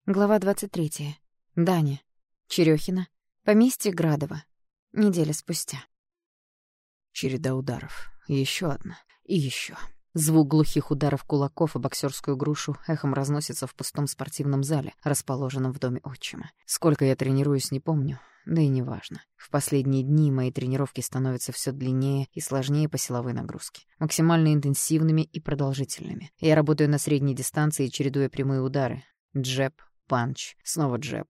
Глава 23. Даня. Черёхина. Поместье Градово. Неделя спустя. Череда ударов. Еще одна. И еще. Звук глухих ударов кулаков о боксерскую грушу эхом разносится в пустом спортивном зале, расположенном в доме отчима. Сколько я тренируюсь, не помню, да и неважно. В последние дни мои тренировки становятся все длиннее и сложнее по силовой нагрузке, максимально интенсивными и продолжительными. Я работаю на средней дистанции, чередуя прямые удары. Джеб, панч, снова джеб,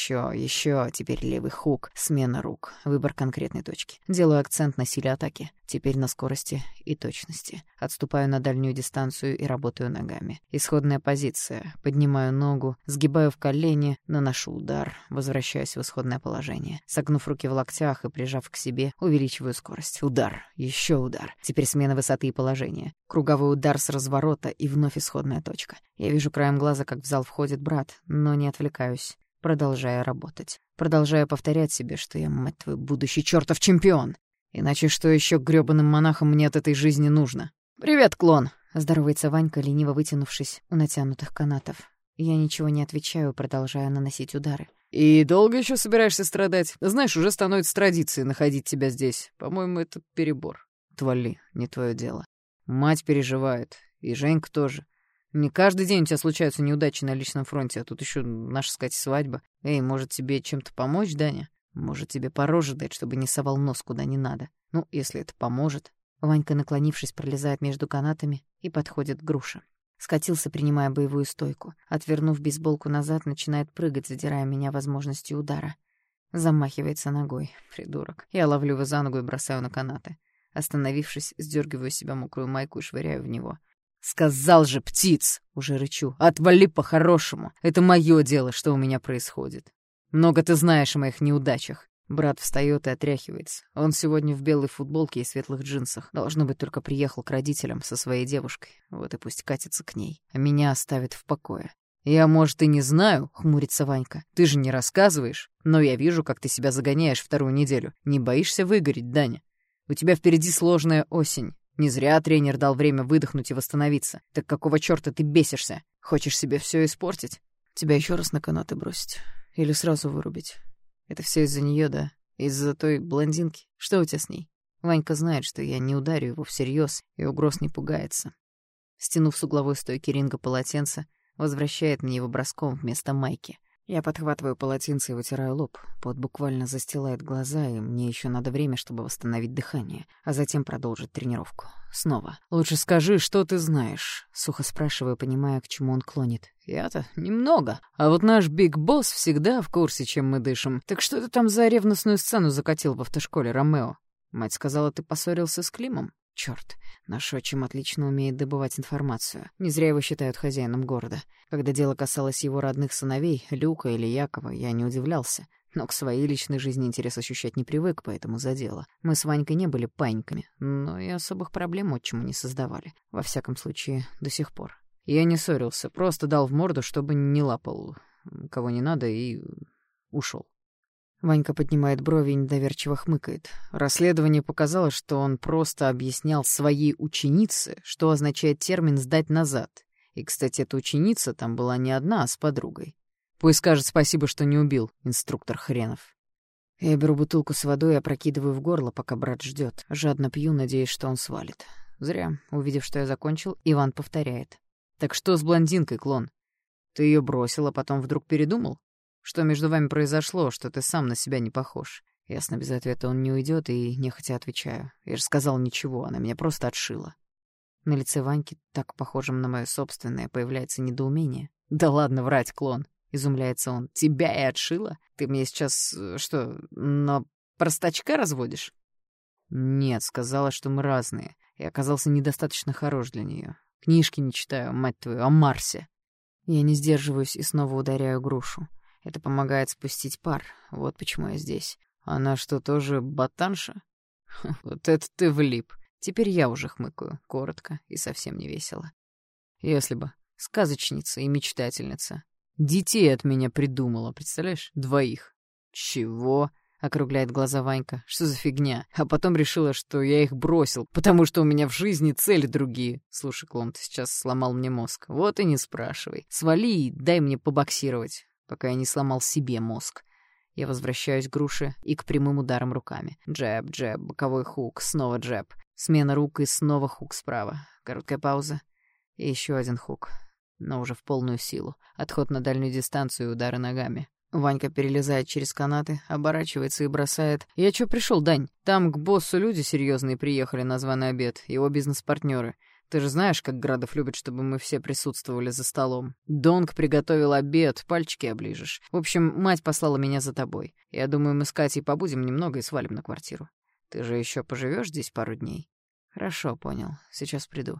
еще, теперь левый хук, смена рук, выбор конкретной точки. Делаю акцент на силе атаки, теперь на скорости и точности. Отступаю на дальнюю дистанцию и работаю ногами. Исходная позиция. Поднимаю ногу, сгибаю в колени, наношу удар, возвращаюсь в исходное положение. Согнув руки в локтях и прижав к себе, увеличиваю скорость. Удар, еще удар. Теперь смена высоты и положения. Круговой удар с разворота и вновь исходная точка. Я вижу краем глаза, как в зал входит брат, но не отвлекаюсь, продолжая работать. Продолжаю повторять себе, что я, мать твою, будущий чертов чемпион. Иначе что еще грёбаным монахам мне от этой жизни нужно? «Привет, клон!» — здоровается Ванька, лениво вытянувшись у натянутых канатов. Я ничего не отвечаю, продолжая наносить удары. «И долго еще собираешься страдать? Знаешь, уже становится традицией находить тебя здесь. По-моему, это перебор». «Отвали, не твое дело. Мать переживает, и Женька тоже. Не каждый день у тебя случаются неудачи на личном фронте, а тут еще наша, сказать, свадьба. Эй, может, тебе чем-то помочь, Даня? Может, тебе по роже дать, чтобы не совал нос куда не надо? Ну, если это поможет». Ванька, наклонившись, пролезает между канатами и подходит к груше. Скатился, принимая боевую стойку. Отвернув бейсболку назад, начинает прыгать, задирая меня возможностью удара. Замахивается ногой. Придурок. Я ловлю его за ногу и бросаю на канаты. Остановившись, сдергиваю с себя мокрую майку и швыряю в него. «Сказал же, птиц!» — уже рычу. «Отвали по-хорошему! Это мое дело, что у меня происходит. Много ты знаешь о моих неудачах». Брат встает и отряхивается. Он сегодня в белой футболке и светлых джинсах. Должно быть, только приехал к родителям со своей девушкой. Вот и пусть катится к ней. А меня оставит в покое. «Я, может, и не знаю», — хмурится Ванька. «Ты же не рассказываешь. Но я вижу, как ты себя загоняешь вторую неделю. Не боишься выгореть, Даня? У тебя впереди сложная осень. Не зря тренер дал время выдохнуть и восстановиться. Так какого чёрта ты бесишься? Хочешь себе всё испортить? Тебя ещё раз на канаты бросить? Или сразу вырубить? Это всё из-за неё, да? Из-за той блондинки? Что у тебя с ней?» Ванька знает, что я не ударю его всерьёз и угроз не пугается. Стянув с угловой стойки ринга полотенце, возвращает мне его броском вместо майки. Я подхватываю полотенце и вытираю лоб. Пот буквально застилает глаза, и мне еще надо время, чтобы восстановить дыхание, а затем продолжить тренировку. Снова. «Лучше скажи, что ты знаешь?» — сухо спрашиваю, понимая, к чему он клонит. «Я-то немного. А вот наш Биг Босс всегда в курсе, чем мы дышим. Так что ты там за ревностную сцену закатил в автошколе, Ромео? Мать сказала, ты поссорился с Климом?» Чёрт, наш отчим отлично умеет добывать информацию. Не зря его считают хозяином города. Когда дело касалось его родных сыновей, Люка или Якова, я не удивлялся. Но к своей личной жизни интерес ощущать не привык, поэтому задело. Мы с Ванькой не были паиньками, но и особых проблем отчиму не создавали. Во всяком случае, до сих пор. Я не ссорился, просто дал в морду, чтобы не лапал кого не надо, и ушёл. Ванька поднимает брови и недоверчиво хмыкает. Расследование показало, что он просто объяснял своей ученице, что означает термин «сдать назад». И, кстати, эта ученица там была не одна, а с подругой. Пусть скажет спасибо, что не убил, инструктор хренов. Я беру бутылку с водой и опрокидываю в горло, пока брат ждет. Жадно пью, надеясь, что он свалит. Зря. Увидев, что я закончил, Иван повторяет. «Так что с блондинкой, клон? Ты ее бросил, а потом вдруг передумал? Что между вами произошло, что ты сам на себя не похож?» Ясно, без ответа он не уйдет, и нехотя отвечаю. Я же сказал ничего, она меня просто отшила. На лице Ваньки, так похожем на мое собственное, появляется недоумение. «Да ладно врать, клон!» — изумляется он. «Тебя и отшила? Ты мне сейчас, что, на простачка разводишь?» «Нет, сказала, что мы разные, и оказался недостаточно хорош для нее. Книжки не читаю, мать твою, о Марсе». Я не сдерживаюсь и снова ударяю грушу. Это помогает спустить пар. Вот почему я здесь. Она что, тоже ботанша? Вот это ты влип. Теперь я уже хмыкаю. Коротко и совсем не весело. Если бы. Сказочница и мечтательница. Детей от меня придумала, представляешь? 2. «Чего?» — округляет глаза Ванька. «Что за фигня?» А потом решила, что я их бросил, потому что у меня в жизни цели другие. Слушай, клон, ты сейчас сломал мне мозг. Вот и не спрашивай. Свали и дай мне побоксировать. пока я не сломал себе мозг. Я возвращаюсь к груше и к прямым ударам руками. Джеб, джеб, боковой хук, снова джеб. Смена рук и снова хук справа. Короткая пауза. И еще один хук. Но уже в полную силу. Отход на дальнюю дистанцию и удары ногами. Ванька перелезает через канаты, оборачивается и бросает. «Я чё пришёл, Дань? Там к боссу люди серьёзные приехали на званый обед, его бизнес-партнёры. Ты же знаешь, как Градов любит, чтобы мы все присутствовали за столом. Донг приготовил обед, пальчики оближешь. В общем, мать послала меня за тобой. Я думаю, мы с Катей побудем немного и свалим на квартиру. Ты же ещё поживёшь здесь пару дней?» «Хорошо, понял. Сейчас приду».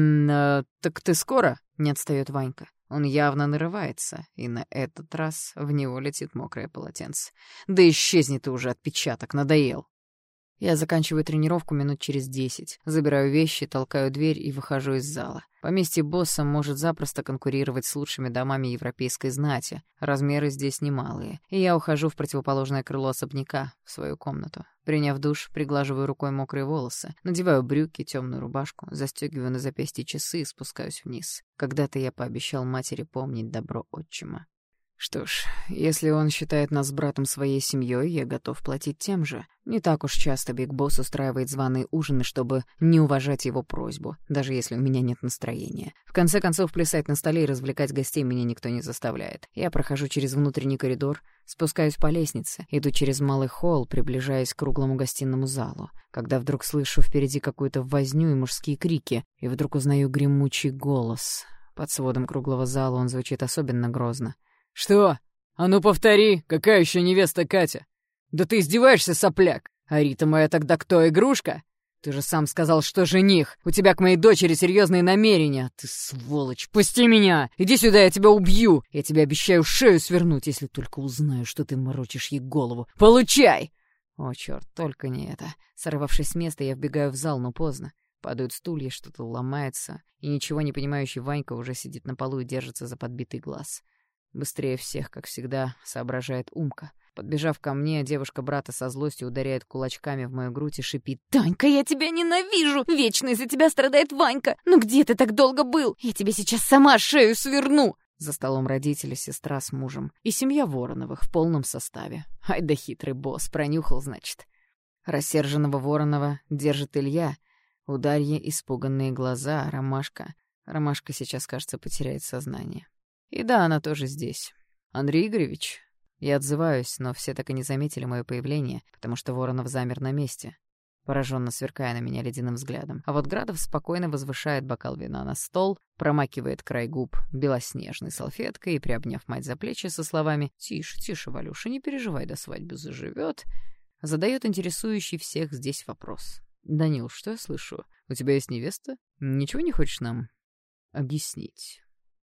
Так ты скоро?» — не отстаёт Ванька. Он явно нарывается, и на этот раз в него летит мокрое полотенце. «Да исчезни ты уже, отпечаток, надоел!» Я заканчиваю тренировку минут через 10, забираю вещи, толкаю дверь и выхожу из зала. Поместье босса может запросто конкурировать с лучшими домами европейской знати. Размеры здесь немалые. И я ухожу в противоположное крыло особняка, в свою комнату. Приняв душ, приглаживаю рукой мокрые волосы, надеваю брюки, темную рубашку, застегиваю на запястье часы и спускаюсь вниз. Когда-то я пообещал матери помнить добро отчима. Что ж, если он считает нас с братом своей семьей, я готов платить тем же. Не так уж часто Биг Босс устраивает званые ужины, чтобы не уважать его просьбу, даже если у меня нет настроения. В конце концов, плясать на столе и развлекать гостей меня никто не заставляет. Я прохожу через внутренний коридор, спускаюсь по лестнице, иду через малый холл, приближаясь к круглому гостиному залу, когда вдруг слышу впереди какую-то возню и мужские крики, и вдруг узнаю гремучий голос. Под сводом круглого зала он звучит особенно грозно. «Что? А ну повтори, какая еще невеста Катя? Да ты издеваешься, сопляк? А Рита моя тогда кто, игрушка? Ты же сам сказал, что жених. У тебя к моей дочери серьезные намерения. Ты сволочь, пусти меня! Иди сюда, я тебя убью! Я тебе обещаю шею свернуть, если только узнаю, что ты морочишь ей голову. Получай!» О, черт, только не это. Сорвавшись с места, я вбегаю в зал, но поздно. Падают стулья, что-то ломается, и ничего не понимающий Ванька уже сидит на полу и держится за подбитый глаз. Быстрее всех, как всегда, соображает Умка. Подбежав ко мне, девушка брата со злостью ударяет кулачками в мою грудь и шипит: «Танька, я тебя ненавижу! Вечно из-за тебя страдает Ванька! Ну где ты так долго был? Я тебе сейчас сама шею сверну!» За столом родители, сестра с мужем и семья Вороновых в полном составе. Ай да хитрый босс, пронюхал, значит. Рассерженного Воронова держит Илья. У Дарьи испуганные глаза, Ромашка. Ромашка сейчас, кажется, потеряет сознание. И да, она тоже здесь. «Андрей Игоревич?» Я отзываюсь, но все так и не заметили мое появление, потому что Воронов замер на месте, пораженно сверкая на меня ледяным взглядом. А вот Градов спокойно возвышает бокал вина на стол, промакивает край губ белоснежной салфеткой и, приобняв мать за плечи со словами «Тише, тише, Валюша, не переживай, до свадьбы заживет», задает интересующий всех здесь вопрос. «Данил, что я слышу? У тебя есть невеста? Ничего не хочешь нам объяснить?»